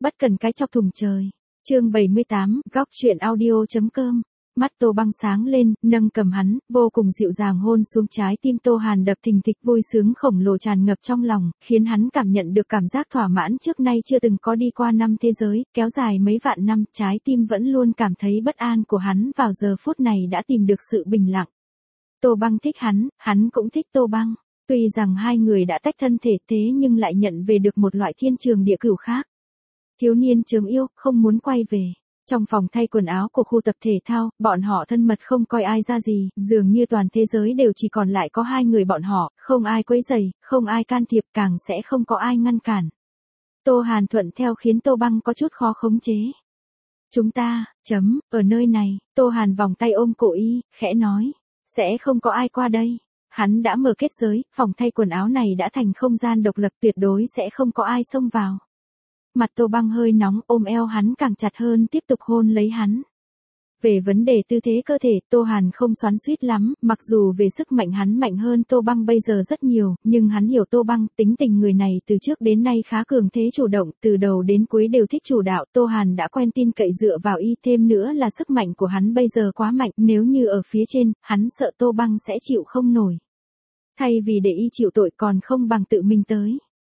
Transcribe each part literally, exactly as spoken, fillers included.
Bất cần cái chọc thùng trời. Chương bảy mươi tám, góc truyện audio.com. Mắt Tô Băng sáng lên, nâng cầm hắn, vô cùng dịu dàng hôn xuống trái tim Tô Hàn đập thình thịch, vui sướng khổng lồ tràn ngập trong lòng, khiến hắn cảm nhận được cảm giác thỏa mãn trước nay chưa từng có đi qua năm thế giới, kéo dài mấy vạn năm, trái tim vẫn luôn cảm thấy bất an của hắn vào giờ phút này đã tìm được sự bình lặng. Tô Băng thích hắn, hắn cũng thích Tô Băng. Tuy rằng hai người đã tách thân thể thế nhưng lại nhận về được một loại thiên trường địa cửu khác. Thiếu niên chớm yêu, không muốn quay về. Trong phòng thay quần áo của khu tập thể thao, bọn họ thân mật không coi ai ra gì, dường như toàn thế giới đều chỉ còn lại có hai người bọn họ, không ai quấy rầy, không ai can thiệp, càng sẽ không có ai ngăn cản. Tô Hàn thuận theo khiến Tô Băng có chút khó khống chế. Chúng ta, chấm, ở nơi này, Tô Hàn vòng tay ôm cổ y, khẽ nói, sẽ không có ai qua đây. Hắn đã mở kết giới, phòng thay quần áo này đã thành không gian độc lập, tuyệt đối sẽ không có ai xông vào. Mặt Tô Băng hơi nóng, ôm eo hắn càng chặt hơn, tiếp tục hôn lấy hắn. Về vấn đề tư thế cơ thể, Tô Hàn không xoắn xuýt lắm, mặc dù về sức mạnh hắn mạnh hơn Tô Băng bây giờ rất nhiều, nhưng hắn hiểu Tô Băng, tính tình người này từ trước đến nay khá cường thế chủ động, từ đầu đến cuối đều thích chủ đạo, Tô Hàn đã quen tin cậy dựa vào y, thêm nữa là sức mạnh của hắn bây giờ quá mạnh, nếu như ở phía trên, hắn sợ Tô Băng sẽ chịu không nổi. Thay vì để y chịu tội còn không bằng tự mình tới.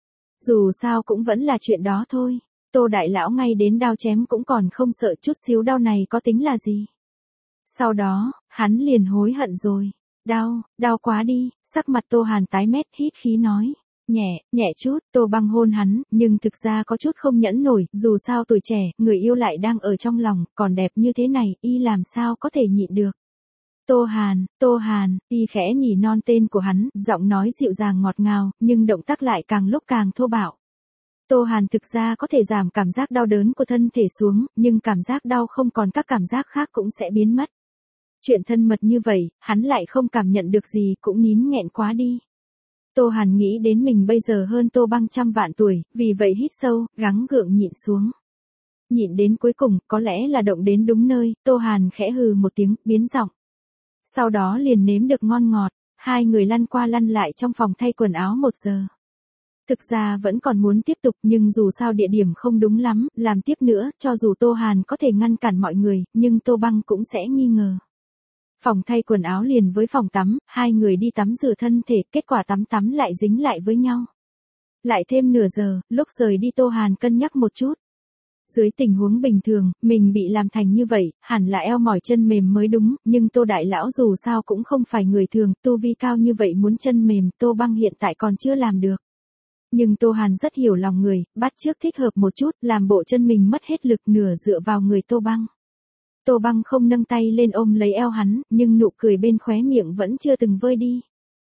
Dù sao cũng vẫn là chuyện đó thôi. Tô đại lão ngay đến đao chém cũng còn không sợ, chút xíu đau này có tính là gì. Sau đó, hắn liền hối hận rồi. Đau, đau quá đi, sắc mặt Tô Hàn tái mét, hít khí nói. Nhẹ, nhẹ chút, Tô Băng hôn hắn, nhưng thực ra có chút không nhẫn nổi, dù sao tuổi trẻ, người yêu lại đang ở trong lòng, còn đẹp như thế này, y làm sao có thể nhịn được. Tô Hàn, Tô Hàn, y khẽ nhỉ non tên của hắn, giọng nói dịu dàng ngọt ngào, nhưng động tác lại càng lúc càng thô bạo. Tô Hàn thực ra có thể giảm cảm giác đau đớn của thân thể xuống, nhưng cảm giác đau không còn các cảm giác khác cũng sẽ biến mất. Chuyện thân mật như vậy, hắn lại không cảm nhận được gì, cũng nín nghẹn quá đi. Tô Hàn nghĩ đến mình bây giờ hơn Tô Băng trăm vạn tuổi, vì vậy hít sâu, gắng gượng nhịn xuống. Nhịn đến cuối cùng, có lẽ là động đến đúng nơi, Tô Hàn khẽ hừ một tiếng, biến giọng. Sau đó liền nếm được ngon ngọt, hai người lăn qua lăn lại trong phòng thay quần áo một giờ. Thực ra vẫn còn muốn tiếp tục, nhưng dù sao địa điểm không đúng lắm, làm tiếp nữa, cho dù Tô Hàn có thể ngăn cản mọi người, nhưng Tô Băng cũng sẽ nghi ngờ. Phòng thay quần áo liền với phòng tắm, hai người đi tắm rửa thân thể, kết quả tắm tắm lại dính lại với nhau. Lại thêm nửa giờ, lúc rời đi Tô Hàn cân nhắc một chút. Dưới tình huống bình thường, mình bị làm thành như vậy, hẳn là eo mỏi chân mềm mới đúng, nhưng Tô đại lão dù sao cũng không phải người thường, tu vi cao như vậy muốn chân mềm, Tô Băng hiện tại còn chưa làm được. Nhưng Tô Hàn rất hiểu lòng người, bắt chước thích hợp một chút, làm bộ chân mình mất hết lực, nửa dựa vào người Tô Băng. Tô Băng không nâng tay lên ôm lấy eo hắn, nhưng nụ cười bên khóe miệng vẫn chưa từng vơi đi.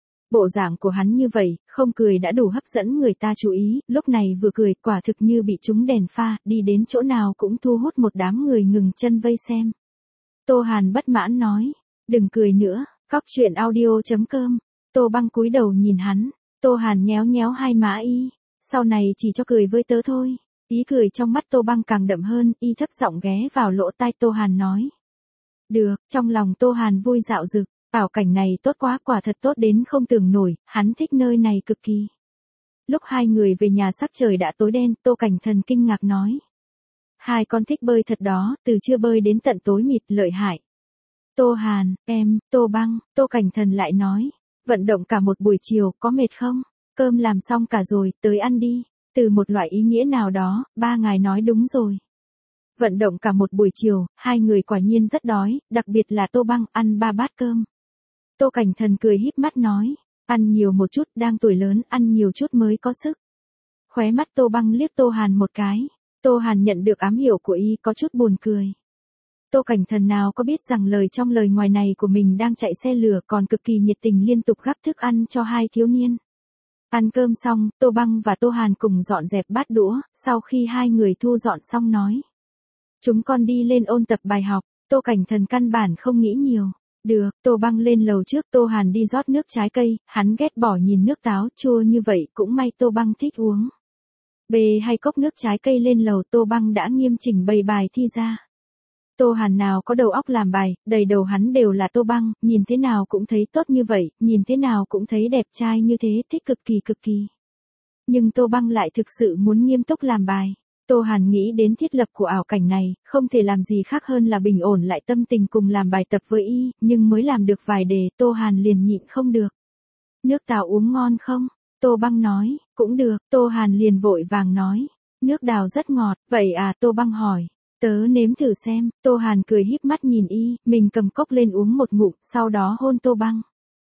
Bộ dạng của hắn như vậy, không cười đã đủ hấp dẫn người ta chú ý, lúc này vừa cười, quả thực như bị trúng đèn pha, đi đến chỗ nào cũng thu hút một đám người ngừng chân vây xem. Tô Hàn bất mãn nói, đừng cười nữa, góc truyện audio.com. Tô Băng cúi đầu nhìn hắn, Tô Hàn nhéo nhéo hai má y, sau này chỉ cho cười với tớ thôi. Ý cười trong mắt Tô Băng càng đậm hơn, y thấp giọng ghé vào lỗ tai Tô Hàn nói. Được, trong lòng Tô Hàn vui dạo dực. Ảo cảnh này tốt quá, quả thật tốt đến không tưởng nổi, hắn thích nơi này cực kỳ. Lúc hai người về nhà sắc trời đã tối đen, Tô Cảnh Thần kinh ngạc nói. Hai con thích bơi thật đó, từ trưa bơi đến tận tối mịt, lợi hại. Tô Hàn, em, Tô Băng, Tô Cảnh Thần lại nói. Vận động cả một buổi chiều, có mệt không? Cơm làm xong cả rồi, tới ăn đi. Từ một loại ý nghĩa nào đó, ba ngài nói đúng rồi. Vận động cả một buổi chiều, hai người quả nhiên rất đói, đặc biệt là Tô Băng, ăn ba bát cơm. Tô Cảnh Thần cười híp mắt nói, ăn nhiều một chút, đang tuổi lớn, ăn nhiều chút mới có sức. Khóe mắt Tô Băng liếc Tô Hàn một cái, Tô Hàn nhận được ám hiệu của y, có chút buồn cười. Tô Cảnh Thần nào có biết rằng lời trong lời ngoài này của mình đang chạy xe lửa, còn cực kỳ nhiệt tình liên tục gắp thức ăn cho hai thiếu niên. Ăn cơm xong, Tô Băng và Tô Hàn cùng dọn dẹp bát đũa, sau khi hai người thu dọn xong nói. Chúng con đi lên ôn tập bài học, Tô Cảnh Thần căn bản không nghĩ nhiều. Được, Tô Băng lên lầu trước, Tô Hàn đi rót nước trái cây, hắn ghét bỏ nhìn nước táo chua như vậy, cũng may Tô Băng thích uống. Bê hay cốc nước trái cây lên lầu, Tô Băng đã nghiêm chỉnh bày bài thi ra. Tô Hàn nào có đầu óc làm bài, đầy đầu hắn đều là Tô Băng, nhìn thế nào cũng thấy tốt như vậy, nhìn thế nào cũng thấy đẹp trai như thế, thích cực kỳ cực kỳ. Nhưng Tô Băng lại thực sự muốn nghiêm túc làm bài. Tô Hàn nghĩ đến thiết lập của ảo cảnh này, không thể làm gì khác hơn là bình ổn lại tâm tình cùng làm bài tập với y, nhưng mới làm được vài đề Tô Hàn liền nhịn không được. Nước táo uống ngon không? Tô Băng nói, cũng được, Tô Hàn liền vội vàng nói. Nước đào rất ngọt, vậy à? Tô Băng hỏi. Tớ nếm thử xem, Tô Hàn cười híp mắt nhìn y, mình cầm cốc lên uống một ngụm, sau đó hôn Tô Băng.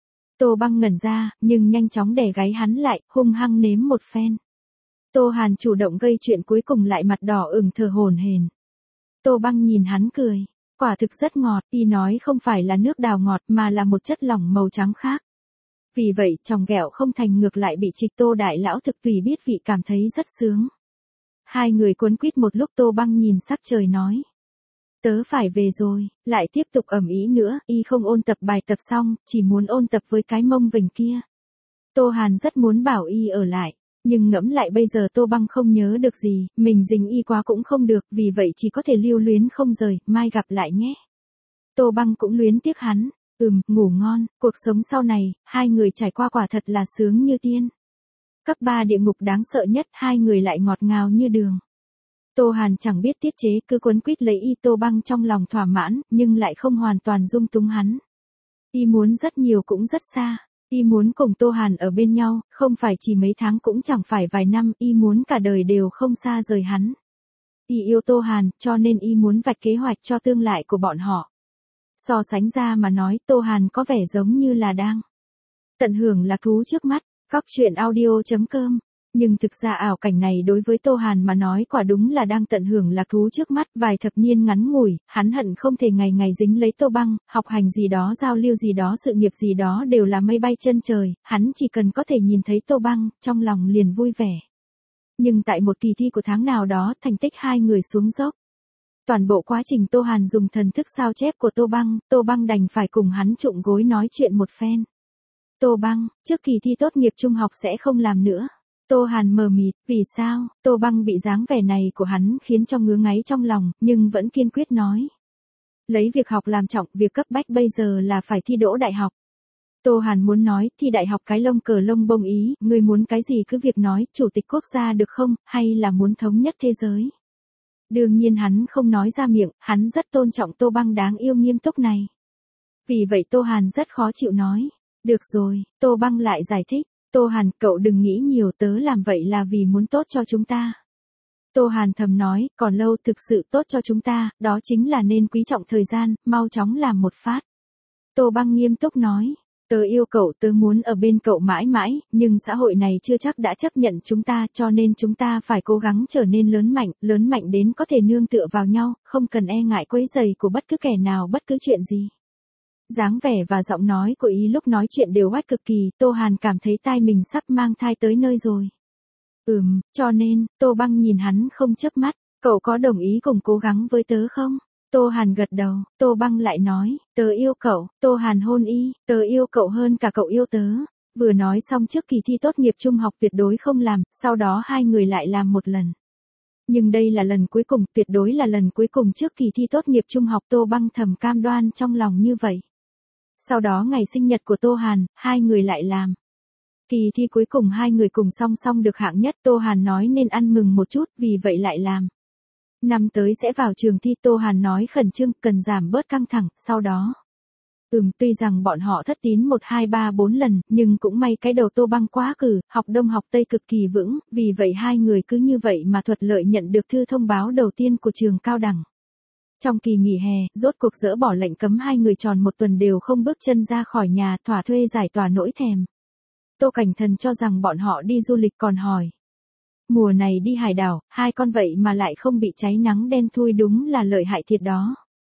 Tô Băng ngẩn ra, nhưng nhanh chóng đè gáy hắn lại, hung hăng nếm một phen. Tô Hàn chủ động gây chuyện cuối cùng lại mặt đỏ ửng thở hổn hển. Tô Băng nhìn hắn cười, quả thực rất ngọt, y nói không phải là nước đào ngọt mà là một chất lỏng màu trắng khác. Vì vậy, chòng ghẹo không thành ngược lại bị Trịch Tô đại lão thực tùy biết vị cảm thấy rất sướng. Hai người cuốn quýt một lúc Tô Băng nhìn sắc trời nói. Tớ phải về rồi, lại tiếp tục ầm ĩ nữa, y không ôn tập bài tập xong, chỉ muốn ôn tập với cái mông vểnh kia. Tô Hàn rất muốn bảo y ở lại, nhưng ngẫm lại bây giờ Tô Băng không nhớ được gì, mình dính y quá cũng không được, vì vậy chỉ có thể lưu luyến không rời, mai gặp lại nhé. Tô Băng cũng luyến tiếc hắn, ừm, ngủ ngon, cuộc sống sau này, hai người trải qua quả thật là sướng như tiên. Cấp ba địa ngục đáng sợ nhất, hai người lại ngọt ngào như đường. Tô Hàn chẳng biết tiết chế, cứ quấn quýt lấy y. Tô Băng trong lòng thỏa mãn, nhưng lại không hoàn toàn dung túng hắn. Y muốn rất nhiều cũng rất xa. Y muốn cùng Tô Hàn ở bên nhau, không phải chỉ mấy tháng cũng chẳng phải vài năm, y muốn cả đời đều không xa rời hắn. Y yêu Tô Hàn, cho nên y muốn vạch kế hoạch cho tương lai của bọn họ. So sánh ra mà nói, Tô Hàn có vẻ giống như là đang tận hưởng lạc thú trước mắt. Góc truyện audio chấm com. Nhưng thực ra ảo cảnh này đối với Tô Hàn mà nói quả đúng là đang tận hưởng lạc thú trước mắt. Vài thập niên ngắn ngủi, hắn hận không thể ngày ngày dính lấy Tô Băng, học hành gì đó, giao lưu gì đó, sự nghiệp gì đó đều là mây bay chân trời, hắn chỉ cần có thể nhìn thấy Tô Băng, trong lòng liền vui vẻ. Nhưng tại một kỳ thi của tháng nào đó, thành tích hai người xuống dốc. Toàn bộ quá trình Tô Hàn dùng thần thức sao chép của Tô Băng, Tô Băng đành phải cùng hắn trụng gối nói chuyện một phen. Tô Băng, trước kỳ thi tốt nghiệp trung học sẽ không làm nữa. Tô Hàn mờ mịt, vì sao? Tô Băng bị dáng vẻ này của hắn khiến cho ngứa ngáy trong lòng, nhưng vẫn kiên quyết nói. Lấy việc học làm trọng, việc cấp bách bây giờ là phải thi đỗ đại học. Tô Hàn muốn nói, thi đại học cái lông cờ lông bông ý, ngươi muốn cái gì cứ việc nói, chủ tịch quốc gia được không, hay là muốn thống nhất thế giới? Đương nhiên hắn không nói ra miệng, hắn rất tôn trọng Tô Băng đáng yêu nghiêm túc này. Vì vậy Tô Hàn rất khó chịu nói. Được rồi, Tô Băng lại giải thích. Tô Hàn, cậu đừng nghĩ nhiều, tớ làm vậy là vì muốn tốt cho chúng ta. Tô Hàn thầm nói, còn lâu, thực sự tốt cho chúng ta, đó chính là nên quý trọng thời gian, mau chóng làm một phát. Tô Băng nghiêm túc nói, tớ yêu cậu, tớ muốn ở bên cậu mãi mãi, nhưng xã hội này chưa chắc đã chấp nhận chúng ta, cho nên chúng ta phải cố gắng trở nên lớn mạnh, lớn mạnh đến có thể nương tựa vào nhau, không cần e ngại quấy rầy của bất cứ kẻ nào bất cứ chuyện gì. Dáng vẻ và giọng nói của y lúc nói chuyện đều oách cực kỳ, Tô Hàn cảm thấy tai mình sắp mang thai tới nơi rồi. Ừm, cho nên, Tô Băng nhìn hắn không chớp mắt, cậu có đồng ý cùng cố gắng với tớ không? Tô Hàn gật đầu, Tô Băng lại nói, tớ yêu cậu, Tô Hàn hôn y, tớ yêu cậu hơn cả cậu yêu tớ. Vừa nói xong trước kỳ thi tốt nghiệp trung học tuyệt đối không làm, sau đó hai người lại làm một lần. Nhưng đây là lần cuối cùng, tuyệt đối là lần cuối cùng trước kỳ thi tốt nghiệp trung học, Tô Băng thầm cam đoan trong lòng như vậy. Sau đó ngày sinh nhật của Tô Hàn, hai người lại làm. Kỳ thi cuối cùng hai người cùng song song được hạng nhất, Tô Hàn nói nên ăn mừng một chút, vì vậy lại làm. Năm tới sẽ vào trường thi, Tô Hàn nói khẩn trương, cần giảm bớt căng thẳng, sau đó. Ừm, tuy rằng bọn họ thất tín một hai ba bốn lần, nhưng cũng may cái đầu Tô Băng quá cử, học đông học tây cực kỳ vững, vì vậy hai người cứ như vậy mà thuận lợi nhận được thư thông báo đầu tiên của trường cao đẳng. Trong kỳ nghỉ hè, rốt cuộc dỡ bỏ lệnh cấm hai người tròn một tuần đều không bước chân ra khỏi nhà, thỏa thuê giải tỏa nỗi thèm. Tô Cảnh Thần cho rằng bọn họ đi du lịch còn hỏi. Mùa này đi hải đảo, hai con vậy mà lại không bị cháy nắng đen thui, đúng là lợi hại thiệt đó.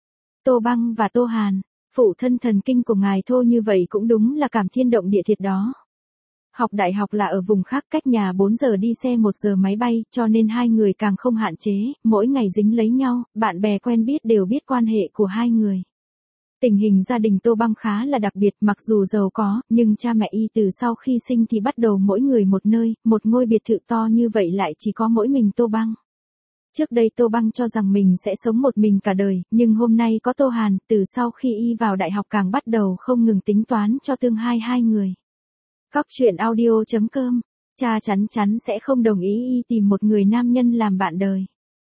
Tô Băng và Tô Hàn, phụ thân thần kinh của ngài Thô như vậy cũng đúng là cảm thiên động địa thiệt đó. Học đại học là ở vùng khác, cách nhà bốn giờ đi xe một giờ máy bay, cho nên hai người càng không hạn chế, mỗi ngày dính lấy nhau, bạn bè quen biết đều biết quan hệ của hai người. Tình hình gia đình Tô Băng khá là đặc biệt, mặc dù giàu có, nhưng cha mẹ y từ sau khi sinh thì bắt đầu mỗi người một nơi, một ngôi biệt thự to như vậy lại chỉ có mỗi mình Tô Băng. Trước đây Tô Băng cho rằng mình sẽ sống một mình cả đời, nhưng hôm nay có Tô Hàn, từ sau khi y vào đại học càng bắt đầu không ngừng tính toán cho tương lai hai người. Góc truyện audio chấm com, cha chắn chắn sẽ không đồng ý y tìm một người nam nhân làm bạn đời.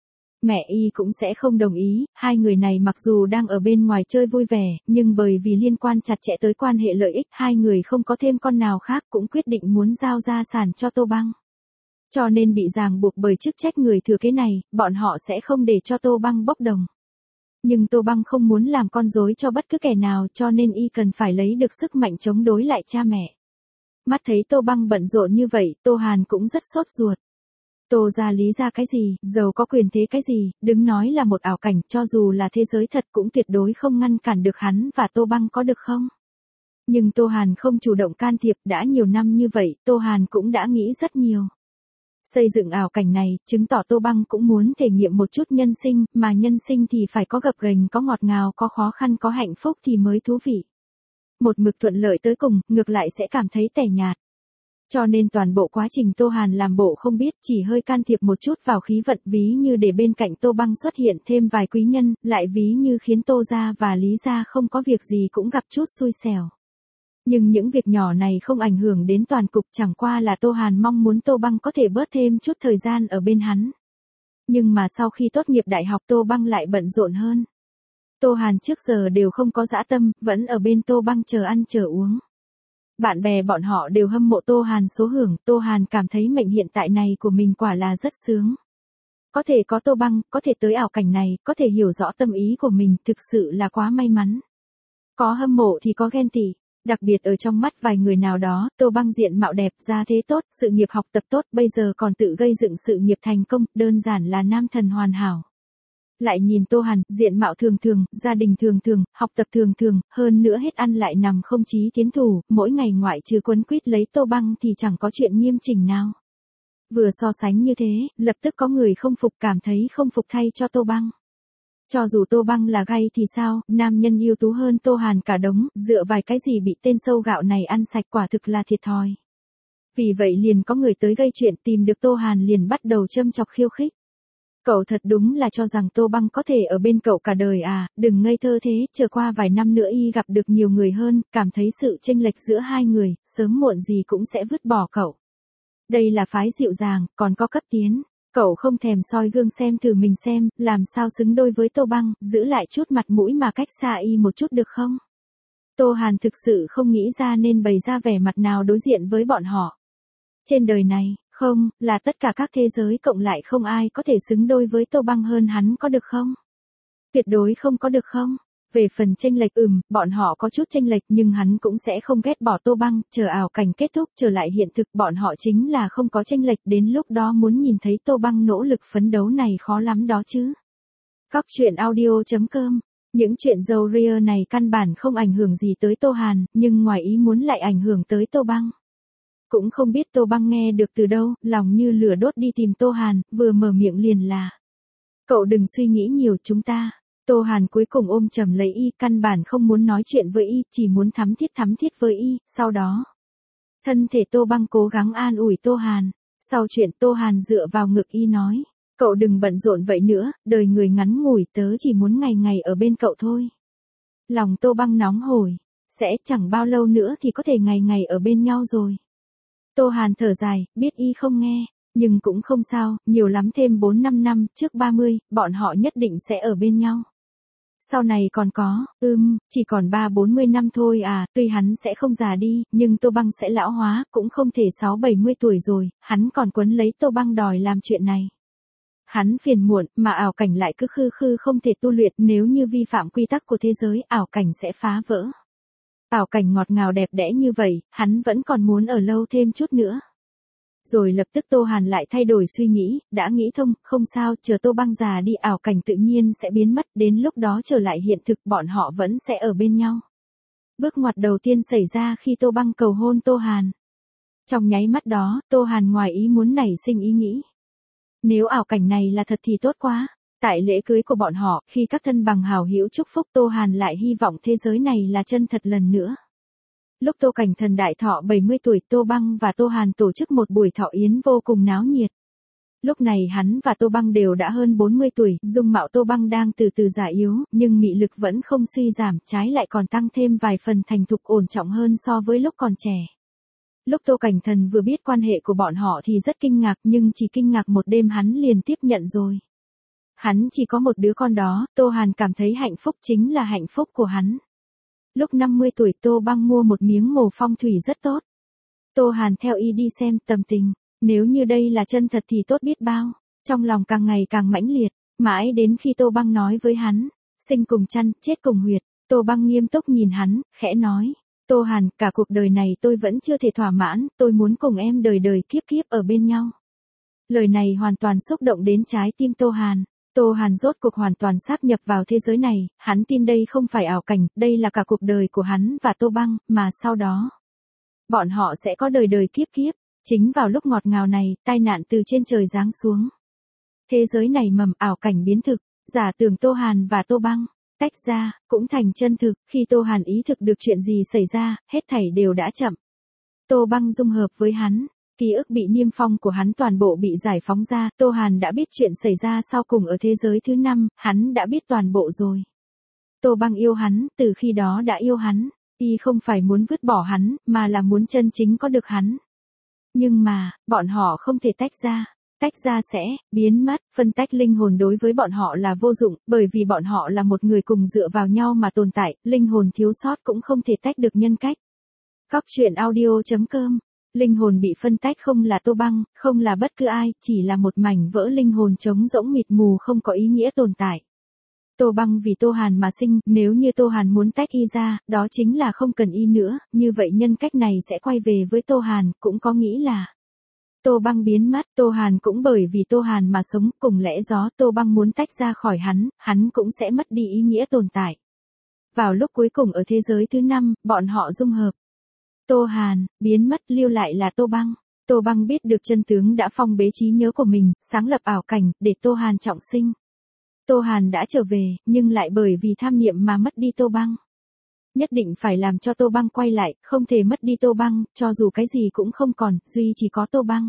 mẹ y cũng sẽ không đồng ý, hai người này mặc dù đang ở bên ngoài chơi vui vẻ, nhưng bởi vì liên quan chặt chẽ tới quan hệ lợi ích, hai người không có thêm con nào khác cũng quyết định muốn giao gia sản cho Tô Băng. Cho nên bị ràng buộc bởi chức trách người thừa kế này, bọn họ sẽ không để cho Tô Băng bốc đồng. Nhưng Tô Băng không muốn làm con rối cho bất cứ kẻ nào, cho nên y cần phải lấy được sức mạnh chống đối lại cha mẹ. Mắt thấy Tô Băng bận rộn như vậy, Tô Hàn cũng rất sốt ruột. Tô gia lý ra cái gì, giàu có quyền thế cái gì, đứng nói là một ảo cảnh, cho dù là thế giới thật cũng tuyệt đối không ngăn cản được hắn và Tô Băng có được không? Nhưng Tô Hàn không chủ động can thiệp, đã nhiều năm như vậy, Tô Hàn cũng đã nghĩ rất nhiều. Xây dựng ảo cảnh này, chứng tỏ Tô Băng cũng muốn thể nghiệm một chút nhân sinh, mà nhân sinh thì phải có gập ghềnh, có ngọt ngào, có khó khăn, có hạnh phúc thì mới thú vị. Một mực thuận lợi tới cùng, ngược lại sẽ cảm thấy tẻ nhạt. Cho nên toàn bộ quá trình Tô Hàn làm bộ không biết, chỉ hơi can thiệp một chút vào khí vận, ví như để bên cạnh Tô Băng xuất hiện thêm vài quý nhân, lại ví như khiến Tô gia và Lý gia không có việc gì cũng gặp chút xui xẻo. Nhưng những việc nhỏ này không ảnh hưởng đến toàn cục, chẳng qua là Tô Hàn mong muốn Tô Băng có thể bớt thêm chút thời gian ở bên hắn. Nhưng mà sau khi tốt nghiệp đại học Tô Băng lại bận rộn hơn. Tô Hàn trước giờ đều không có dã tâm, vẫn ở bên Tô Băng chờ ăn chờ uống. Bạn bè bọn họ đều hâm mộ Tô Hàn số hưởng, Tô Hàn cảm thấy mệnh hiện tại này của mình quả là rất sướng. Có thể có Tô Băng, có thể tới ảo cảnh này, có thể hiểu rõ tâm ý của mình, thực sự là quá may mắn. Có hâm mộ thì có ghen tị. Đặc biệt ở trong mắt vài người nào đó, Tô Băng diện mạo đẹp, gia thế tốt, sự nghiệp học tập tốt, bây giờ còn tự gây dựng sự nghiệp thành công, đơn giản là nam thần hoàn hảo. Lại nhìn Tô Hàn, diện mạo thường thường, gia đình thường thường, học tập thường thường, hơn nữa hết ăn lại nằm không chí tiến thủ, mỗi ngày ngoại trừ quấn quýt lấy Tô Băng thì chẳng có chuyện nghiêm chỉnh nào. Vừa so sánh như thế, lập tức có người không phục, cảm thấy không phục thay cho Tô Băng. Cho dù Tô Băng là gay thì sao, nam nhân ưu tú hơn Tô Hàn cả đống, dựa vài cái gì bị tên sâu gạo này ăn sạch, quả thực là thiệt thòi. Vì vậy liền có người tới gây chuyện, tìm được Tô Hàn liền bắt đầu châm chọc khiêu khích. Cậu thật đúng là cho rằng Tô Băng có thể ở bên cậu cả đời à, đừng ngây thơ thế, chờ qua vài năm nữa y gặp được nhiều người hơn, cảm thấy sự chênh lệch giữa hai người, sớm muộn gì cũng sẽ vứt bỏ cậu. Đây là phái dịu dàng, còn có cấp tiến. Cậu không thèm soi gương xem thử mình xem, làm sao xứng đôi với Tô Băng, giữ lại chút mặt mũi mà cách xa y một chút được không? Tô Hàn thực sự không nghĩ ra nên bày ra vẻ mặt nào đối diện với bọn họ. Trên đời này, không, là tất cả các thế giới cộng lại không ai có thể xứng đôi với Tô Băng hơn hắn có được không? Tuyệt đối không có được không? Về phần chênh lệch ừm, bọn họ có chút chênh lệch nhưng hắn cũng sẽ không ghét bỏ Tô Băng, chờ ảo cảnh kết thúc trở lại hiện thực bọn họ chính là không có chênh lệch, đến lúc đó muốn nhìn thấy Tô Băng nỗ lực phấn đấu này khó lắm đó chứ. Góc truyện audio chấm com. Những chuyện dầu ria này căn bản không ảnh hưởng gì tới Tô Hàn, nhưng ngoài ý muốn lại ảnh hưởng tới Tô Băng. Cũng không biết Tô Băng nghe được từ đâu, lòng như lửa đốt đi tìm Tô Hàn, vừa mở miệng liền là. Cậu đừng suy nghĩ nhiều, chúng ta. Tô Hàn cuối cùng ôm chầm lấy y, căn bản không muốn nói chuyện với y, chỉ muốn thắm thiết thắm thiết với y, sau đó. Thân thể Tô Băng cố gắng an ủi Tô Hàn. Sau chuyện Tô Hàn dựa vào ngực y nói. Cậu đừng bận rộn vậy nữa, đời người ngắn ngủi, tớ chỉ muốn ngày ngày ở bên cậu thôi. Lòng Tô Băng nóng hổi. Sẽ chẳng bao lâu nữa thì có thể ngày ngày ở bên nhau rồi. Tô Hàn thở dài, biết y không nghe. Nhưng cũng không sao, nhiều lắm thêm bốn năm năm, trước ba mươi, bọn họ nhất định sẽ ở bên nhau. Sau này còn có, ưm, chỉ còn ba bốn mươi năm thôi à, tuy hắn sẽ không già đi, nhưng Tô Băng sẽ lão hóa, cũng không thể sáu bảy mươi tuổi rồi, hắn còn quấn lấy Tô Băng đòi làm chuyện này. Hắn phiền muộn, mà ảo cảnh lại cứ khư khư không thể tu luyện, nếu như vi phạm quy tắc của thế giới, ảo cảnh sẽ phá vỡ. Ảo cảnh ngọt ngào đẹp đẽ như vậy, hắn vẫn còn muốn ở lâu thêm chút nữa. Rồi lập tức Tô Hàn lại thay đổi suy nghĩ, đã nghĩ thông, không sao, chờ Tô Băng già đi ảo cảnh tự nhiên sẽ biến mất, đến lúc đó trở lại hiện thực bọn họ vẫn sẽ ở bên nhau. Bước ngoặt đầu tiên xảy ra khi Tô Băng cầu hôn Tô Hàn. Trong nháy mắt đó, Tô Hàn ngoài ý muốn nảy sinh ý nghĩ. Nếu ảo cảnh này là thật thì tốt quá. Tại lễ cưới của bọn họ, khi các thân bằng hảo hữu chúc phúc Tô Hàn lại hy vọng thế giới này là chân thật lần nữa. Lúc Tô Cảnh Thần đại thọ bảy mươi tuổi, Tô Băng và Tô Hàn tổ chức một buổi thọ yến vô cùng náo nhiệt. Lúc này hắn và Tô Băng đều đã hơn bốn mươi tuổi, dung mạo Tô Băng đang từ từ già yếu, nhưng mị lực vẫn không suy giảm, trái lại còn tăng thêm vài phần thành thục ổn trọng hơn so với lúc còn trẻ. Lúc Tô Cảnh Thần vừa biết quan hệ của bọn họ thì rất kinh ngạc, nhưng chỉ kinh ngạc một đêm hắn liền tiếp nhận rồi. Hắn chỉ có một đứa con đó, Tô Hàn cảm thấy hạnh phúc chính là hạnh phúc của hắn. Lúc năm mươi tuổi Tô Băng mua một miếng mồ phong thủy rất tốt. Tô Hàn theo y đi xem tâm tình, nếu như đây là chân thật thì tốt biết bao. Trong lòng càng ngày càng mãnh liệt, mãi đến khi Tô Băng nói với hắn, sinh cùng chăn, chết cùng huyệt, Tô Băng nghiêm túc nhìn hắn, khẽ nói, Tô Hàn, cả cuộc đời này tôi vẫn chưa thể thỏa mãn, tôi muốn cùng em đời đời kiếp kiếp ở bên nhau. Lời này hoàn toàn xúc động đến trái tim Tô Hàn. Tô Hàn rốt cuộc hoàn toàn sáp nhập vào thế giới này, hắn tin đây không phải ảo cảnh, đây là cả cuộc đời của hắn và Tô Băng, mà sau đó, bọn họ sẽ có đời đời kiếp kiếp. Chính vào lúc ngọt ngào này, tai nạn từ trên trời giáng xuống. Thế giới này mầm ảo cảnh biến thực, giả tưởng Tô Hàn và Tô Băng tách ra, cũng thành chân thực. Khi Tô Hàn ý thực được chuyện gì xảy ra, hết thảy đều đã chậm. Tô Băng dung hợp với hắn, ký ức bị niêm phong của hắn toàn bộ bị giải phóng ra. Tô Hàn đã biết chuyện xảy ra sau cùng ở thế giới thứ năm, hắn đã biết toàn bộ rồi. Tô Băng yêu hắn, từ khi đó đã yêu hắn. Y không phải muốn vứt bỏ hắn, mà là muốn chân chính có được hắn. Nhưng mà, bọn họ không thể tách ra. Tách ra sẽ biến mất, phân tách linh hồn đối với bọn họ là vô dụng, bởi vì bọn họ là một người cùng dựa vào nhau mà tồn tại, linh hồn thiếu sót cũng không thể tách được nhân cách. Góc truyện audio chấm com. Linh hồn bị phân tách không là Tô Băng, không là bất cứ ai, chỉ là một mảnh vỡ linh hồn trống rỗng mịt mù không có ý nghĩa tồn tại. Tô Băng vì Tô Hàn mà sinh, nếu như Tô Hàn muốn tách y ra, đó chính là không cần y nữa, như vậy nhân cách này sẽ quay về với Tô Hàn, cũng có nghĩ là Tô Băng biến mất, Tô Hàn cũng bởi vì Tô Hàn mà sống, cùng lẽ gió Tô Băng muốn tách ra khỏi hắn, hắn cũng sẽ mất đi ý nghĩa tồn tại. Vào lúc cuối cùng ở thế giới thứ năm, bọn họ dung hợp. Tô Hàn, biến mất, lưu lại là Tô Băng. Tô Băng biết được chân tướng đã phong bế trí nhớ của mình, sáng lập ảo cảnh, để Tô Hàn trọng sinh. Tô Hàn đã trở về, nhưng lại bởi vì tham niệm mà mất đi Tô Băng. Nhất định phải làm cho Tô Băng quay lại, không thể mất đi Tô Băng, cho dù cái gì cũng không còn, duy chỉ có Tô Băng.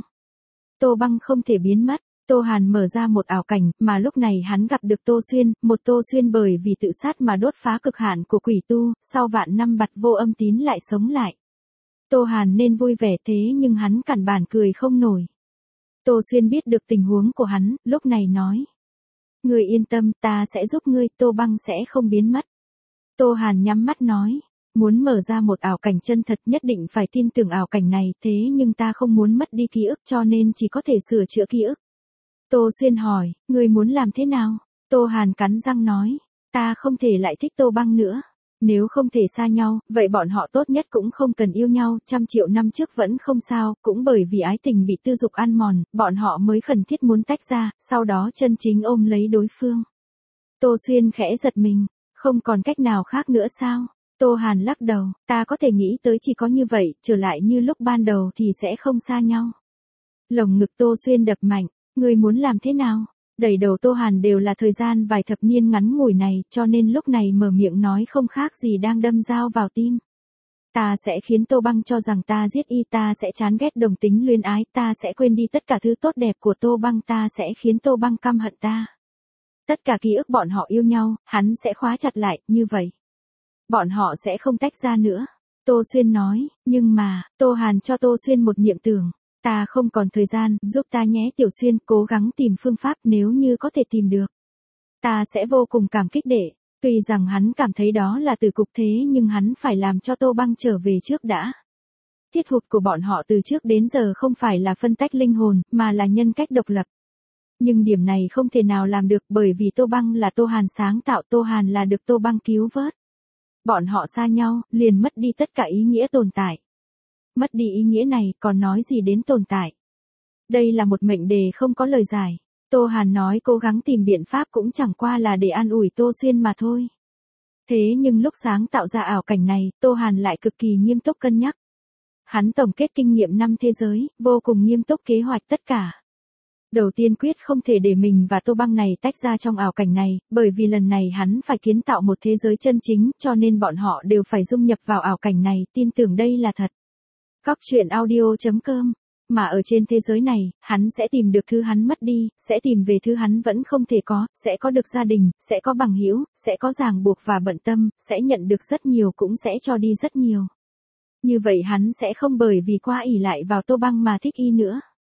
Tô Băng không thể biến mất. Tô Hàn mở ra một ảo cảnh, mà lúc này hắn gặp được Tô Xuyên, một Tô Xuyên bởi vì tự sát mà đốt phá cực hạn của quỷ tu, sau vạn năm bặt vô âm tín lại sống lại. Tô Hàn nên vui vẻ thế nhưng hắn cản bản cười không nổi. Tô Xuyên biết được tình huống của hắn, lúc này nói. Ngươi yên tâm, ta sẽ giúp ngươi, Tô Băng sẽ không biến mất. Tô Hàn nhắm mắt nói, muốn mở ra một ảo cảnh chân thật nhất định phải tin tưởng ảo cảnh này, thế nhưng ta không muốn mất đi ký ức cho nên chỉ có thể sửa chữa ký ức. Tô Xuyên hỏi, ngươi muốn làm thế nào? Tô Hàn cắn răng nói, ta không thể lại thích Tô Băng nữa. Nếu không thể xa nhau, vậy bọn họ tốt nhất cũng không cần yêu nhau, trăm triệu năm trước vẫn không sao, cũng bởi vì ái tình bị tư dục ăn mòn, bọn họ mới khẩn thiết muốn tách ra, sau đó chân chính ôm lấy đối phương. Tô Xuyên khẽ giật mình, không còn cách nào khác nữa sao? Tô Hàn lắc đầu, ta có thể nghĩ tới chỉ có như vậy, trở lại như lúc ban đầu thì sẽ không xa nhau. Lồng ngực Tô Xuyên đập mạnh, ngươi muốn làm thế nào? Đầy đầu Tô Hàn đều là thời gian vài thập niên ngắn ngủi này, cho nên lúc này mở miệng nói không khác gì đang đâm dao vào tim. Ta sẽ khiến Tô Băng cho rằng ta giết y, ta sẽ chán ghét đồng tính luyến ái, ta sẽ quên đi tất cả thứ tốt đẹp của Tô Băng, ta sẽ khiến Tô Băng căm hận ta. Tất cả ký ức bọn họ yêu nhau, hắn sẽ khóa chặt lại, như vậy. Bọn họ sẽ không tách ra nữa. Tô Xuyên nói, nhưng mà, Tô Hàn cho Tô Xuyên một niệm tưởng. Ta không còn thời gian, giúp ta nhé Tiểu Xuyên, cố gắng tìm phương pháp nếu như có thể tìm được. Ta sẽ vô cùng cảm kích để, tuy rằng hắn cảm thấy đó là từ cục thế nhưng hắn phải làm cho Tô Băng trở về trước đã. Thiết hụt của bọn họ từ trước đến giờ không phải là phân tách linh hồn, mà là nhân cách độc lập. Nhưng điểm này không thể nào làm được bởi vì Tô Băng là Tô Hàn sáng tạo, Tô Hàn là được Tô Băng cứu vớt. Bọn họ xa nhau, liền mất đi tất cả ý nghĩa tồn tại. Mất đi ý nghĩa này, còn nói gì đến tồn tại. Đây là một mệnh đề không có lời giải. Tô Hàn nói cố gắng tìm biện pháp cũng chẳng qua là để an ủi Tô Xuyên mà thôi. Thế nhưng lúc sáng tạo ra ảo cảnh này, Tô Hàn lại cực kỳ nghiêm túc cân nhắc. Hắn tổng kết kinh nghiệm năm thế giới, vô cùng nghiêm túc kế hoạch tất cả. Đầu tiên quyết không thể để mình và Tô Băng này tách ra trong ảo cảnh này, bởi vì lần này hắn phải kiến tạo một thế giới chân chính, cho nên bọn họ đều phải dung nhập vào ảo cảnh này, tin tưởng đây là thật. Góc truyện audio chấm com. Mà ở trên thế giới này, hắn sẽ tìm được thứ hắn mất đi, sẽ tìm về thứ hắn vẫn không thể có, sẽ có được gia đình, sẽ có bằng hữu, sẽ có ràng buộc và bận tâm, sẽ nhận được rất nhiều cũng sẽ cho đi rất nhiều. Như vậy hắn sẽ không bởi vì quá ỷ lại vào Tô Băng mà thích y nữa.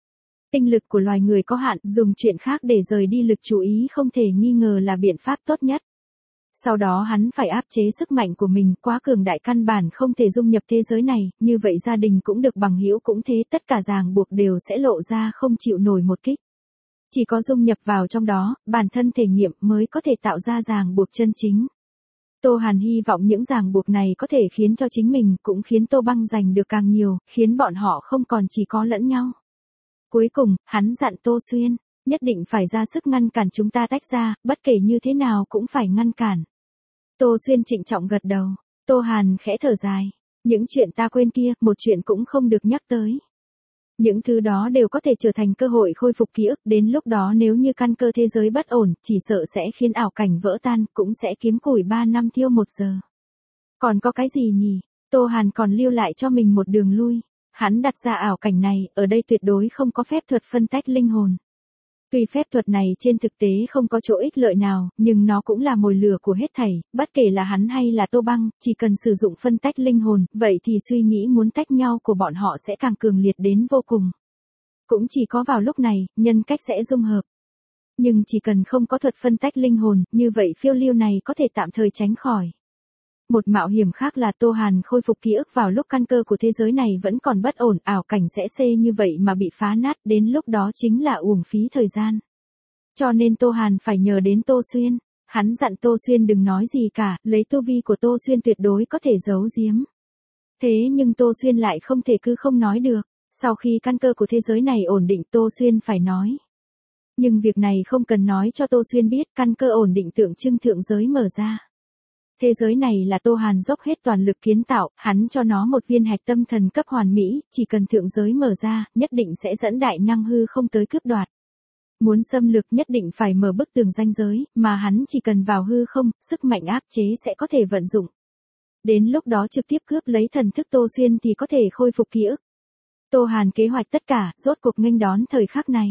Tinh lực của loài người có hạn, dùng chuyện khác để rời đi lực chú ý không thể nghi ngờ là biện pháp tốt nhất. Sau đó hắn phải áp chế sức mạnh của mình, quá cường đại căn bản không thể dung nhập thế giới này, như vậy gia đình cũng được, bằng hữu cũng thế, tất cả ràng buộc đều sẽ lộ ra không chịu nổi một kích. Chỉ có dung nhập vào trong đó, bản thân thể nghiệm mới có thể tạo ra ràng buộc chân chính. Tô Hàn hy vọng những ràng buộc này có thể khiến cho chính mình, cũng khiến Tô Băng giành được càng nhiều, khiến bọn họ không còn chỉ có lẫn nhau. Cuối cùng, hắn dặn Tô Xuyên, nhất định phải ra sức ngăn cản chúng ta tách ra, bất kể như thế nào cũng phải ngăn cản. Tô Xuyên trịnh trọng gật đầu, Tô Hàn khẽ thở dài, những chuyện ta quên kia, một chuyện cũng không được nhắc tới. Những thứ đó đều có thể trở thành cơ hội khôi phục ký ức, đến lúc đó nếu như căn cơ thế giới bất ổn, chỉ sợ sẽ khiến ảo cảnh vỡ tan, cũng sẽ kiếm củi ba năm thiêu một giờ. Còn có cái gì nhỉ? Tô Hàn còn lưu lại cho mình một đường lui. Hắn đặt ra ảo cảnh này, ở đây tuyệt đối không có phép thuật phân tách linh hồn. Tuy phép thuật này trên thực tế không có chỗ ích lợi nào, nhưng nó cũng là mồi lửa của hết thảy, bất kể là hắn hay là Tô Băng, chỉ cần sử dụng phân tách linh hồn, vậy thì suy nghĩ muốn tách nhau của bọn họ sẽ càng cường liệt đến vô cùng. Cũng chỉ có vào lúc này, nhân cách sẽ dung hợp. Nhưng chỉ cần không có thuật phân tách linh hồn, như vậy phiêu lưu này có thể tạm thời tránh khỏi. Một mạo hiểm khác là Tô Hàn khôi phục ký ức vào lúc căn cơ của thế giới này vẫn còn bất ổn, ảo cảnh sẽ xê như vậy mà bị phá nát, đến lúc đó chính là uổng phí thời gian. Cho nên Tô Hàn phải nhờ đến Tô Xuyên, hắn dặn Tô Xuyên đừng nói gì cả, lấy tu vi của Tô Xuyên tuyệt đối có thể giấu giếm. Thế nhưng Tô Xuyên lại không thể cứ không nói được, sau khi căn cơ của thế giới này ổn định Tô Xuyên phải nói. Nhưng việc này không cần nói cho Tô Xuyên biết, căn cơ ổn định tượng trưng thượng giới mở ra. Thế giới này là Tô Hàn dốc hết toàn lực kiến tạo, hắn cho nó một viên hạch tâm thần cấp hoàn mỹ, chỉ cần thượng giới mở ra, nhất định sẽ dẫn đại năng hư không tới cướp đoạt. Muốn xâm lược nhất định phải mở bức tường ranh giới, mà hắn chỉ cần vào hư không, sức mạnh áp chế sẽ có thể vận dụng. Đến lúc đó trực tiếp cướp lấy thần thức Tô Xuyên thì có thể khôi phục ký ức. Tô Hàn kế hoạch tất cả, rốt cuộc nghênh đón thời khắc này.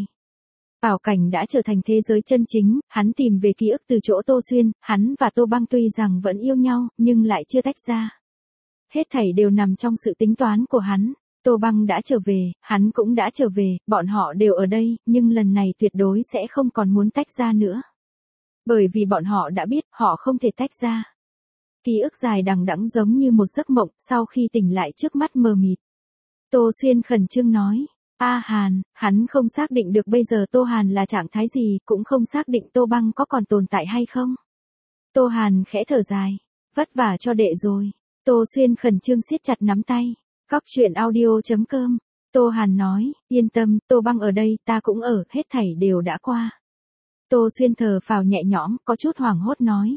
Ảo cảnh đã trở thành thế giới chân chính, hắn tìm về ký ức từ chỗ Tô Xuyên, hắn và Tô Băng tuy rằng vẫn yêu nhau, nhưng lại chưa tách ra. Hết thảy đều nằm trong sự tính toán của hắn. Tô Băng đã trở về, hắn cũng đã trở về, bọn họ đều ở đây, nhưng lần này tuyệt đối sẽ không còn muốn tách ra nữa. Bởi vì bọn họ đã biết, họ không thể tách ra. Ký ức dài đằng đẵng giống như một giấc mộng, sau khi tỉnh lại trước mắt mờ mịt. Tô Xuyên khẩn trương nói. A Hàn, hắn không xác định được bây giờ Tô Hàn là trạng thái gì, cũng không xác định Tô Băng có còn tồn tại hay không. Tô Hàn khẽ thở dài, vất vả cho đệ rồi. Tô Xuyên khẩn trương siết chặt nắm tay. Góc truyện audio chấm com. Tô Hàn nói, yên tâm, Tô Băng ở đây, ta cũng ở, hết thảy đều đã qua. Tô Xuyên thở phào nhẹ nhõm, có chút hoảng hốt nói.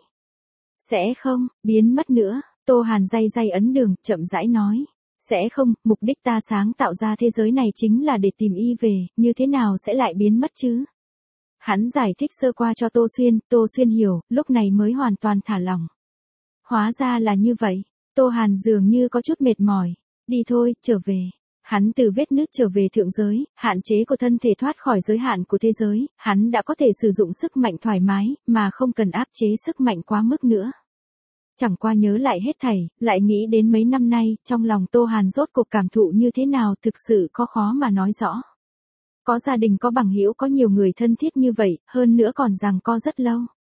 Sẽ không, biến mất nữa. Tô Hàn day day ấn đường, chậm rãi nói. Sẽ không, mục đích ta sáng tạo ra thế giới này chính là để tìm y về, như thế nào sẽ lại biến mất chứ? Hắn giải thích sơ qua cho Tô Xuyên, Tô Xuyên hiểu, lúc này mới hoàn toàn thả lỏng. Hóa ra là như vậy, Tô Hàn dường như có chút mệt mỏi. Đi thôi, trở về. Hắn từ vết nứt trở về thượng giới, hạn chế của thân thể thoát khỏi giới hạn của thế giới, hắn đã có thể sử dụng sức mạnh thoải mái, mà không cần áp chế sức mạnh quá mức nữa. Chẳng qua nhớ lại hết thảy, lại nghĩ đến mấy năm nay, trong lòng Tô Hàn rốt cuộc cảm thụ như thế nào thực sự có khó mà nói rõ. Có gia đình có bằng hữu có nhiều người thân thiết như vậy, hơn nữa còn giằng co rất lâu.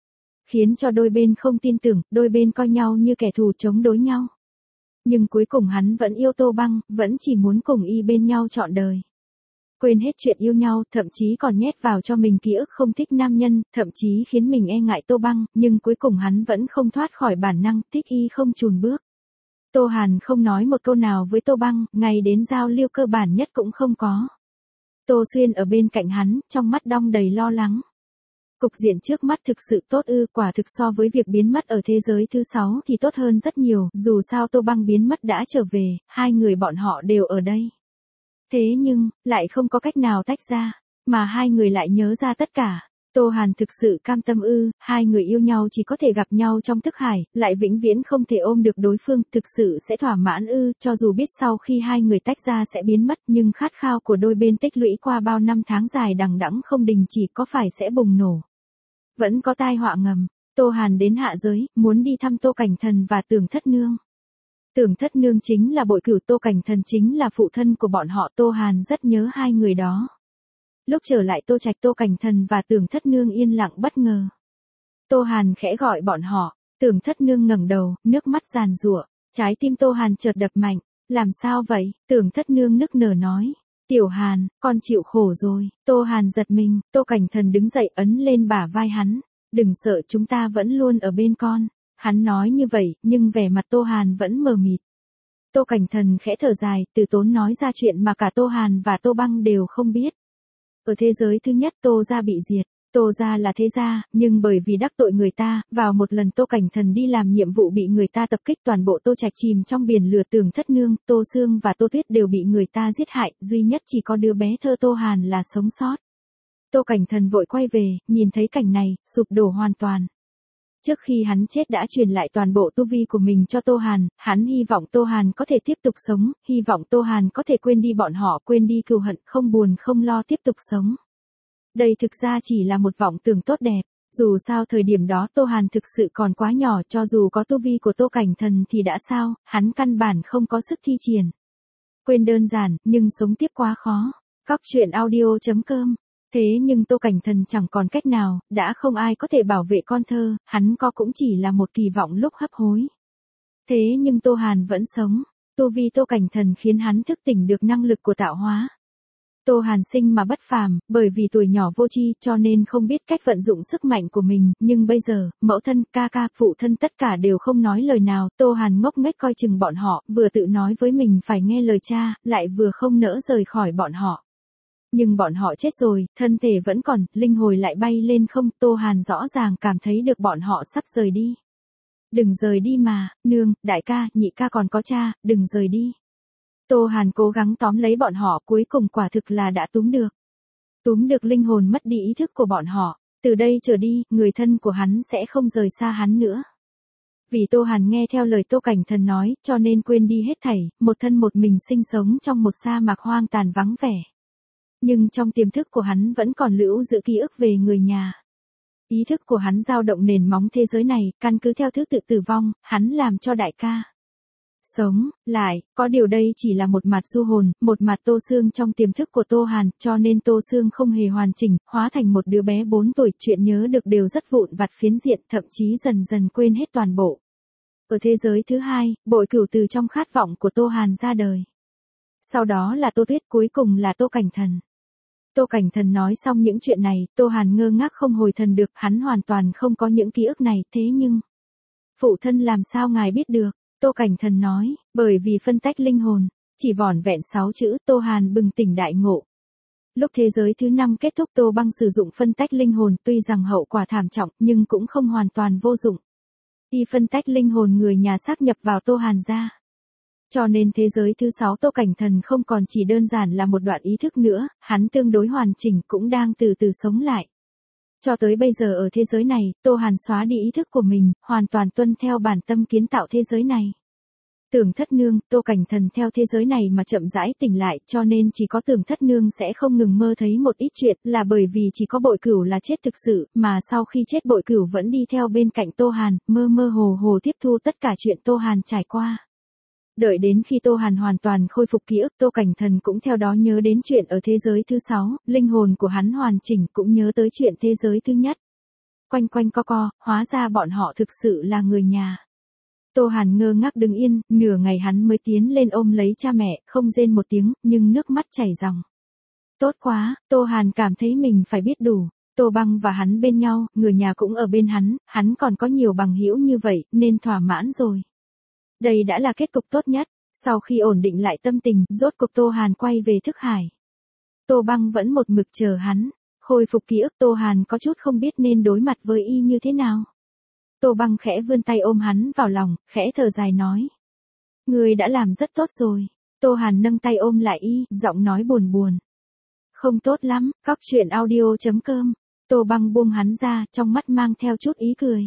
Khiến cho đôi bên không tin tưởng, đôi bên coi nhau như kẻ thù chống đối nhau. Nhưng cuối cùng hắn vẫn yêu Tô Băng, vẫn chỉ muốn cùng y bên nhau trọn đời. Quên hết chuyện yêu nhau, thậm chí còn nhét vào cho mình ký ức không thích nam nhân, thậm chí khiến mình e ngại Tô Băng, nhưng cuối cùng hắn vẫn không thoát khỏi bản năng, thích y không chùn bước. Tô Hàn không nói một câu nào với Tô Băng, ngay đến giao lưu cơ bản nhất cũng không có. Tô Xuyên ở bên cạnh hắn, trong mắt đong đầy lo lắng. Cục diện trước mắt thực sự tốt ư, quả thực so với việc biến mất ở thế giới thứ sáu thì tốt hơn rất nhiều, dù sao Tô Băng biến mất đã trở về, hai người bọn họ đều ở đây. Thế nhưng, lại không có cách nào tách ra, mà hai người lại nhớ ra tất cả. Tô Hàn thực sự cam tâm ư, hai người yêu nhau chỉ có thể gặp nhau trong thức hải, lại vĩnh viễn không thể ôm được đối phương, thực sự sẽ thỏa mãn ư, cho dù biết sau khi hai người tách ra sẽ biến mất, nhưng khát khao của đôi bên tích lũy qua bao năm tháng dài đằng đẵng không đình chỉ có phải sẽ bùng nổ. Vẫn có tai họa ngầm, Tô Hàn đến hạ giới, muốn đi thăm Tô Cảnh Thần và Tưởng Thất Nương. Tưởng Thất Nương chính là bội cửu, Tô Cảnh Thần chính là phụ thân của bọn họ, Tô Hàn rất nhớ hai người đó. Lúc trở lại Tô Trạch, Tô Cảnh Thần và Tưởng Thất Nương yên lặng bất ngờ. Tô Hàn khẽ gọi bọn họ, Tưởng Thất Nương ngẩng đầu, nước mắt giàn giụa, trái tim Tô Hàn chợt đập mạnh. Làm sao vậy? Tưởng Thất Nương nức nở nói. Tiểu Hàn, con chịu khổ rồi. Tô Hàn giật mình, Tô Cảnh Thần đứng dậy ấn lên bả vai hắn. Đừng sợ, chúng ta vẫn luôn ở bên con. Hắn nói như vậy, nhưng vẻ mặt Tô Hàn vẫn mờ mịt. Tô Cảnh Thần khẽ thở dài, từ tốn nói ra chuyện mà cả Tô Hàn và Tô Băng đều không biết. Ở thế giới thứ nhất Tô gia bị diệt. Tô gia là thế gia, nhưng bởi vì đắc tội người ta, vào một lần Tô Cảnh Thần đi làm nhiệm vụ bị người ta tập kích, toàn bộ Tô Trạch chìm trong biển lửa. Tưởng Thất Nương, Tô Sương và Tô Tuyết đều bị người ta giết hại, duy nhất chỉ có đứa bé thơ Tô Hàn là sống sót. Tô Cảnh Thần vội quay về, nhìn thấy cảnh này, sụp đổ hoàn toàn. Trước khi hắn chết đã truyền lại toàn bộ tu vi của mình cho Tô Hàn, hắn hy vọng Tô Hàn có thể tiếp tục sống, hy vọng Tô Hàn có thể quên đi bọn họ, quên đi cừu hận, không buồn không lo tiếp tục sống. Đây thực ra chỉ là một vọng tưởng tốt đẹp, dù sao thời điểm đó Tô Hàn thực sự còn quá nhỏ, cho dù có tu vi của Tô Cảnh Thần thì đã sao, hắn căn bản không có sức thi triển. Quên đơn giản, nhưng sống tiếp quá khó. Cóc truyện audio chấm com. Thế nhưng Tô Cảnh Thần chẳng còn cách nào, đã không ai có thể bảo vệ con thơ, hắn có cũng chỉ là một kỳ vọng lúc hấp hối. Thế nhưng Tô Hàn vẫn sống, tu vi Tô Cảnh Thần khiến hắn thức tỉnh được năng lực của tạo hóa. Tô Hàn sinh mà bất phàm, bởi vì tuổi nhỏ vô tri cho nên không biết cách vận dụng sức mạnh của mình, nhưng bây giờ, mẫu thân, ca ca, phụ thân tất cả đều không nói lời nào, Tô Hàn ngốc nghếch coi chừng bọn họ, vừa tự nói với mình phải nghe lời cha, lại vừa không nỡ rời khỏi bọn họ. Nhưng bọn họ chết rồi, thân thể vẫn còn, linh hồn lại bay lên không, Tô Hàn rõ ràng cảm thấy được bọn họ sắp rời đi. Đừng rời đi mà, nương, đại ca, nhị ca còn có cha, đừng rời đi. Tô Hàn cố gắng tóm lấy bọn họ, cuối cùng quả thực là đã túm được. Túm được linh hồn mất đi ý thức của bọn họ, từ đây trở đi, người thân của hắn sẽ không rời xa hắn nữa. Vì Tô Hàn nghe theo lời Tô Cảnh Thần nói, cho nên quên đi hết thảy, một thân một mình sinh sống trong một sa mạc hoang tàn vắng vẻ. Nhưng trong tiềm thức của hắn vẫn còn lưu giữ ký ức về người nhà. Ý thức của hắn dao động nền móng thế giới này, căn cứ theo thứ tự tử vong, hắn làm cho đại ca sống lại, có điều đây chỉ là một mặt du hồn, một mặt Tô Sương trong tiềm thức của Tô Hàn, cho nên Tô Sương không hề hoàn chỉnh, hóa thành một đứa bé bốn tuổi, chuyện nhớ được đều rất vụn vặt phiến diện, thậm chí dần dần quên hết toàn bộ. Ở thế giới thứ hai, Bội Cửu từ trong khát vọng của Tô Hàn ra đời. Sau đó là Tô Tuyết, cuối cùng là Tô Cảnh Thần. Tô Cảnh Thần nói xong những chuyện này, Tô Hàn ngơ ngác không hồi thần được, hắn hoàn toàn không có những ký ức này, thế nhưng... Phụ thân làm sao ngài biết được? Tô Cảnh Thần nói, bởi vì phân tách linh hồn, chỉ vỏn vẹn sáu chữ, Tô Hàn bừng tỉnh đại ngộ. Lúc thế giới thứ năm kết thúc, Tô Băng sử dụng phân tách linh hồn, tuy rằng hậu quả thảm trọng, nhưng cũng không hoàn toàn vô dụng. Y phân tách linh hồn người nhà xác nhập vào Tô Hàn ra. Cho nên thế giới thứ sáu Tô Cảnh Thần không còn chỉ đơn giản là một đoạn ý thức nữa, hắn tương đối hoàn chỉnh, cũng đang từ từ sống lại. Cho tới bây giờ ở thế giới này, Tô Hàn xóa đi ý thức của mình, hoàn toàn tuân theo bản tâm kiến tạo thế giới này. Tưởng Thất Nương, Tô Cảnh Thần theo thế giới này mà chậm rãi tỉnh lại, cho nên chỉ có Tưởng Thất Nương sẽ không ngừng mơ thấy một ít chuyện, là bởi vì chỉ có Bội Cửu là chết thực sự, mà sau khi chết Bội Cửu vẫn đi theo bên cạnh Tô Hàn, mơ mơ hồ hồ tiếp thu tất cả chuyện Tô Hàn trải qua. Đợi đến khi Tô Hàn hoàn toàn khôi phục ký ức, Tô Cảnh Thần cũng theo đó nhớ đến chuyện ở thế giới thứ sáu, linh hồn của hắn hoàn chỉnh, cũng nhớ tới chuyện thế giới thứ nhất. Quanh quanh co co, hóa ra bọn họ thực sự là người nhà. Tô Hàn ngơ ngác đứng yên, nửa ngày hắn mới tiến lên ôm lấy cha mẹ, không rên một tiếng, nhưng nước mắt chảy ròng. Tốt quá, Tô Hàn cảm thấy mình phải biết đủ. Tô Băng và hắn bên nhau, người nhà cũng ở bên hắn, hắn còn có nhiều bằng hữu như vậy, nên thỏa mãn rồi. Đây đã là kết cục tốt nhất. Sau khi ổn định lại tâm tình, rốt cuộc Tô Hàn quay về thức hải. Tô Băng vẫn một mực chờ hắn. Khôi phục ký ức, Tô Hàn có chút không biết nên đối mặt với y như thế nào. Tô Băng khẽ vươn tay ôm hắn vào lòng, khẽ thở dài nói. Người đã làm rất tốt rồi. Tô Hàn nâng tay ôm lại y, giọng nói buồn buồn. Không tốt lắm, cóc truyện audio chấm com. Tô Băng buông hắn ra, trong mắt mang theo chút ý cười.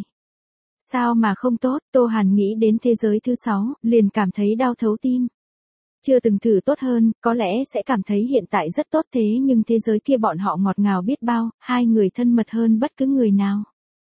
Sao mà không tốt, Tô Hàn nghĩ đến thế giới thứ sáu, liền cảm thấy đau thấu tim. Chưa từng thử tốt hơn, có lẽ sẽ cảm thấy hiện tại rất tốt, thế nhưng thế giới kia bọn họ ngọt ngào biết bao, hai người thân mật hơn bất cứ người nào.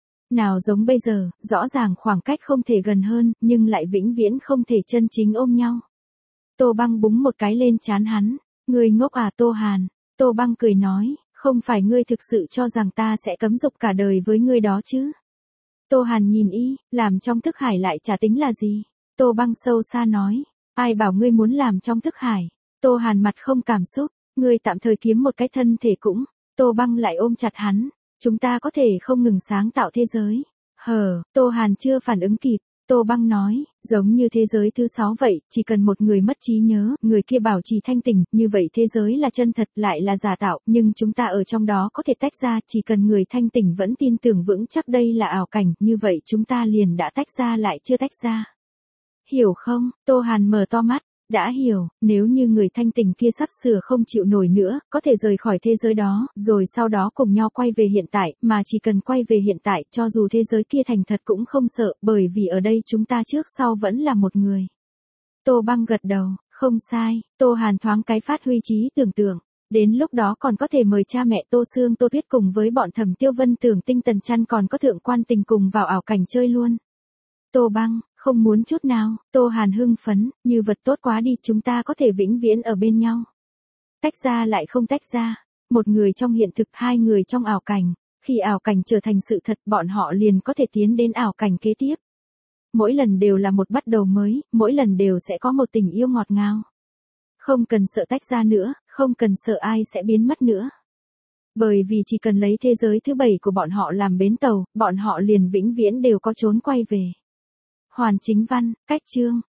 Nào giống bây giờ, rõ ràng khoảng cách không thể gần hơn, nhưng lại vĩnh viễn không thể chân chính ôm nhau. Tô Băng búng một cái lên trán hắn, người ngốc à Tô Hàn. Tô Băng cười nói, Không phải ngươi thực sự cho rằng ta sẽ cấm dục cả đời với ngươi đó chứ? Tô Hàn nhìn y, làm trong thức hải lại chả tính là gì. Tô Băng sâu xa nói, ai bảo ngươi muốn làm trong thức hải? Tô Hàn mặt không cảm xúc, ngươi tạm thời kiếm một cái thân thể cũng. Tô Băng lại ôm chặt hắn, chúng ta có thể không ngừng sáng tạo thế giới. Hờ, Tô Hàn chưa phản ứng kịp. Tô Băng nói, giống như thế giới thứ sáu vậy, chỉ cần một người mất trí nhớ, người kia bảo trì thanh tỉnh, như vậy thế giới là chân thật, lại là giả tạo, nhưng chúng ta ở trong đó có thể tách ra, chỉ cần người thanh tỉnh vẫn tin tưởng vững chắc đây là ảo cảnh, như vậy chúng ta liền đã tách ra lại chưa tách ra. Hiểu không? Tô Hàn mở to mắt. Đã hiểu, nếu như người thanh tỉnh kia sắp sửa không chịu nổi nữa, có thể rời khỏi thế giới đó, rồi sau đó cùng nhau quay về hiện tại, mà chỉ cần quay về hiện tại, cho dù thế giới kia thành thật cũng không sợ, bởi vì ở đây chúng ta trước sau vẫn là một người. Tô Băng gật đầu, không sai, Tô Hàn thoáng cái phát huy trí tưởng tượng. Đến lúc đó còn có thể mời cha mẹ Tô Sương Tô Tuyết cùng với bọn Thẩm Tiêu Vân Tưởng Tinh Tần Chăn còn có Thượng Quan Tình cùng vào ảo cảnh chơi luôn. Tô Băng, không muốn chút nào. Tô Hàn hưng phấn, như vật tốt quá đi, chúng ta có thể vĩnh viễn ở bên nhau. Tách ra lại không tách ra, một người trong hiện thực, hai người trong ảo cảnh, khi ảo cảnh trở thành sự thật, bọn họ liền có thể tiến đến ảo cảnh kế tiếp. Mỗi lần đều là một bắt đầu mới, mỗi lần đều sẽ có một tình yêu ngọt ngào. Không cần sợ tách ra nữa, không cần sợ ai sẽ biến mất nữa. Bởi vì chỉ cần lấy thế giới thứ bảy của bọn họ làm bến tàu, bọn họ liền vĩnh viễn đều có trốn quay về. Hoàn Chính Văn, cách chương